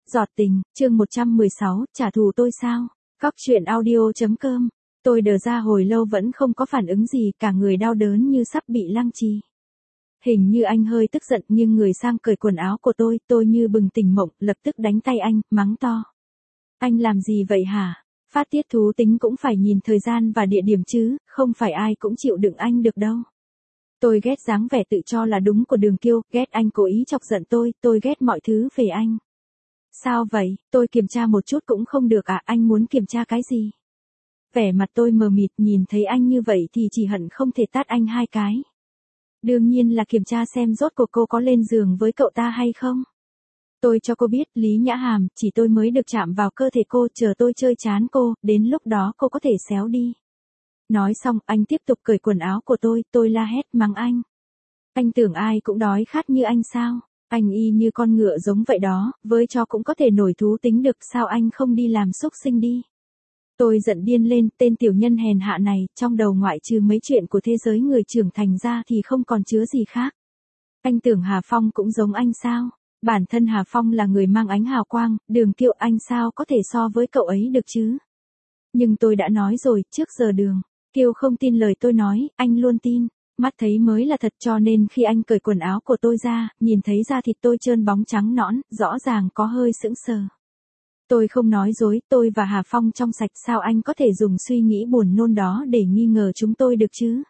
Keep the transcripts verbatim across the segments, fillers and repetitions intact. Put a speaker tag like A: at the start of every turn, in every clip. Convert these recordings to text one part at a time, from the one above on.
A: Giọt tình, chương một trăm mười sáu, trả thù tôi sao? Cóc truyện audio.com. Tôi đờ ra hồi lâu vẫn không có phản ứng gì, cả người đau đớn như sắp bị lăng trì. Hình như anh hơi tức giận nhưng người sang cởi quần áo của tôi, tôi như bừng tỉnh mộng, lập tức đánh tay anh, mắng to. Anh làm gì vậy hả? Phát tiết thú tính cũng phải nhìn thời gian và địa điểm chứ, không phải ai cũng chịu đựng anh được đâu. Tôi ghét dáng vẻ tự cho là đúng của Đường Kiêu, ghét anh cố ý chọc giận tôi, tôi ghét mọi thứ về anh. Sao vậy, tôi kiểm tra một chút cũng không được à, anh muốn kiểm tra cái gì? Vẻ mặt tôi mờ mịt, nhìn thấy anh như vậy thì chỉ hận không thể tát anh hai cái. Đương nhiên là kiểm tra xem rốt cuộc cô có lên giường với cậu ta hay không. Tôi cho cô biết, Lý Nhã Hàm, chỉ tôi mới được chạm vào cơ thể cô, chờ tôi chơi chán cô, đến lúc đó cô có thể xéo đi. Nói xong, anh tiếp tục cởi quần áo của tôi, tôi la hét mắng anh. Anh tưởng ai cũng đói khát như anh sao? Anh y như con ngựa giống vậy đó, với chó cũng có thể nổi thú tính được, sao anh không đi làm xúc sinh đi? Tôi giận điên lên, tên tiểu nhân hèn hạ này, trong đầu ngoại trừ mấy chuyện của thế giới người trưởng thành ra thì không còn chứa gì khác. Anh tưởng Hà Phong cũng giống anh sao? Bản thân Hà Phong là người mang ánh hào quang, Đường Kiêu anh sao có thể so với cậu ấy được chứ? Nhưng tôi đã nói rồi, trước giờ Đường Kiêu không tin lời tôi nói, anh luôn tin. Mắt thấy mới là thật, cho nên khi anh cởi quần áo của tôi ra, nhìn thấy da thịt tôi trơn bóng trắng nõn, rõ ràng có hơi sững sờ. Tôi không nói dối, tôi và Hà Phong trong sạch, sao anh có thể dùng suy nghĩ buồn nôn đó để nghi ngờ chúng tôi được chứ?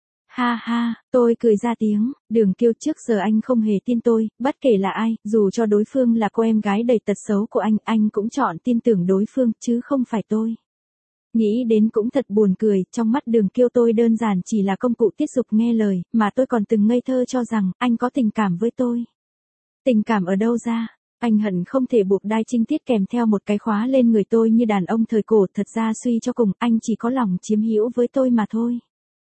A: Ha ha, tôi cười ra tiếng. Đường Kiêu, trước giờ anh không hề tin tôi, bất kể là ai, dù cho đối phương là cô em gái đầy tật xấu của anh, anh cũng chọn tin tưởng đối phương, chứ không phải tôi. Nghĩ đến cũng thật buồn cười, trong mắt Đường Kiêu tôi đơn giản chỉ là công cụ tiết dục nghe lời, mà tôi còn từng ngây thơ cho rằng, anh có tình cảm với tôi. Tình cảm ở đâu ra? Anh hận không thể buộc đai trinh tiết kèm theo một cái khóa lên người tôi như đàn ông thời cổ, thật ra suy cho cùng, anh chỉ có lòng chiếm hữu với tôi mà thôi.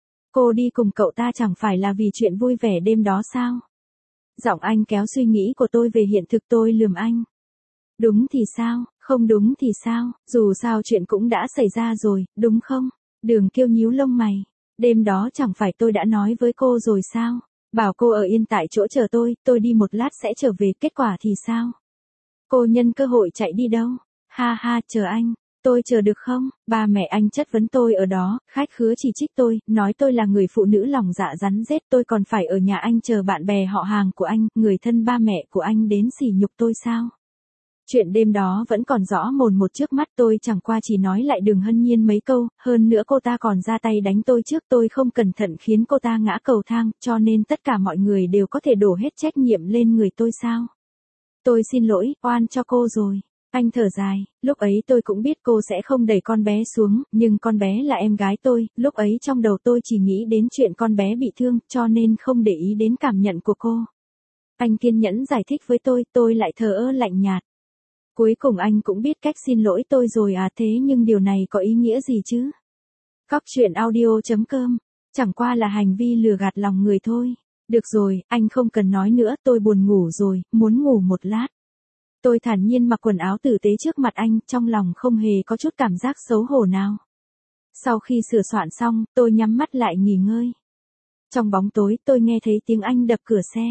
A: Cô đi cùng cậu ta chẳng phải là vì chuyện vui vẻ đêm đó sao? Giọng anh kéo suy nghĩ của tôi về hiện thực, tôi lườm anh. Đúng thì sao, không đúng thì sao, dù sao chuyện cũng đã xảy ra rồi, đúng không? Đường Kiêu nhíu lông mày. Đêm đó chẳng phải tôi đã nói với cô rồi sao? Bảo cô ở yên tại chỗ chờ tôi, tôi đi một lát sẽ trở về, kết quả thì sao? Cô nhân cơ hội chạy đi đâu? Ha ha, chờ anh. Tôi chờ được không? Ba mẹ anh chất vấn tôi ở đó, khách khứa chỉ trích tôi, nói tôi là người phụ nữ lòng dạ rắn rết, tôi còn phải ở nhà anh chờ bạn bè họ hàng của anh, người thân ba mẹ của anh đến sỉ nhục tôi sao? Chuyện đêm đó vẫn còn rõ mồn một trước mắt, tôi chẳng qua chỉ nói lại Đường Hân Nhiên mấy câu, hơn nữa cô ta còn ra tay đánh tôi trước, tôi không cẩn thận khiến cô ta ngã cầu thang, cho nên tất cả mọi người đều có thể đổ hết trách nhiệm lên người tôi sao? Tôi xin lỗi, oan cho cô rồi. Anh thở dài, lúc ấy tôi cũng biết cô sẽ không đẩy con bé xuống, nhưng con bé là em gái tôi, lúc ấy trong đầu tôi chỉ nghĩ đến chuyện con bé bị thương, cho nên không để ý đến cảm nhận của cô. Anh kiên nhẫn giải thích với tôi, tôi lại thờ ơ lạnh nhạt. Cuối cùng anh cũng biết cách xin lỗi tôi rồi à, thế nhưng điều này có ý nghĩa gì chứ? Cóc truyện audio.com, chẳng qua là hành vi lừa gạt lòng người thôi. Được rồi, anh không cần nói nữa, tôi buồn ngủ rồi, muốn ngủ một lát. Tôi thản nhiên mặc quần áo tử tế trước mặt anh, trong lòng không hề có chút cảm giác xấu hổ nào. Sau khi sửa soạn xong, tôi nhắm mắt lại nghỉ ngơi. Trong bóng tối, tôi nghe thấy tiếng anh đập cửa xe.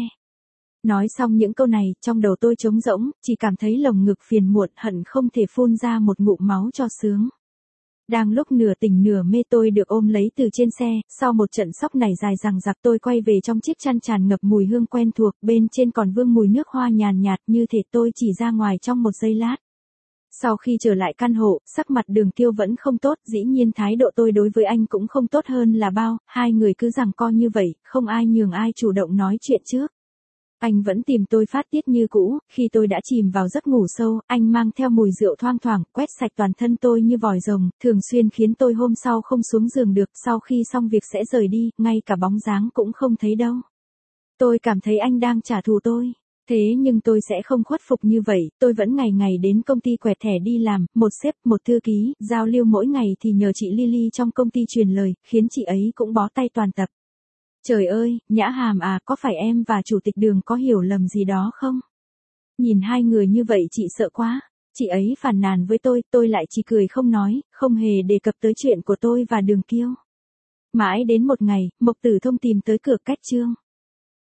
A: Nói xong những câu này, trong đầu tôi trống rỗng, chỉ cảm thấy lồng ngực phiền muộn, hận không thể phun ra một ngụm máu cho sướng. Đang lúc nửa tỉnh nửa mê tôi được ôm lấy từ trên xe, sau một trận sóc nảy dài dằng dặc tôi quay về trong chiếc chăn tràn ngập mùi hương quen thuộc, bên trên còn vương mùi nước hoa nhàn nhạt, như thể tôi chỉ ra ngoài trong một giây lát. Sau khi trở lại căn hộ, sắc mặt Đường Kiêu vẫn không tốt, dĩ nhiên thái độ tôi đối với anh cũng không tốt hơn là bao, hai người cứ giằng co như vậy, không ai nhường ai chủ động nói chuyện trước. Anh vẫn tìm tôi phát tiết như cũ, khi tôi đã chìm vào giấc ngủ sâu, anh mang theo mùi rượu thoang thoảng, quét sạch toàn thân tôi như vòi rồng, thường xuyên khiến tôi hôm sau không xuống giường được, sau khi xong việc sẽ rời đi, ngay cả bóng dáng cũng không thấy đâu. Tôi cảm thấy anh đang trả thù tôi. Thế nhưng tôi sẽ không khuất phục như vậy, tôi vẫn ngày ngày đến công ty quẹt thẻ đi làm, một sếp, một thư ký, giao lưu mỗi ngày thì nhờ chị Lily trong công ty truyền lời, khiến chị ấy cũng bó tay toàn tập. Trời ơi, Nhã Hàm à, có phải em và chủ tịch Đường có hiểu lầm gì đó không? Nhìn hai người như vậy chị sợ quá. Chị ấy phàn nàn với tôi, tôi lại chỉ cười không nói, không hề đề cập tới chuyện của tôi và Đường Kiêu. Mãi đến một ngày, Mộc Tử Thông tìm tới cửa cách trương.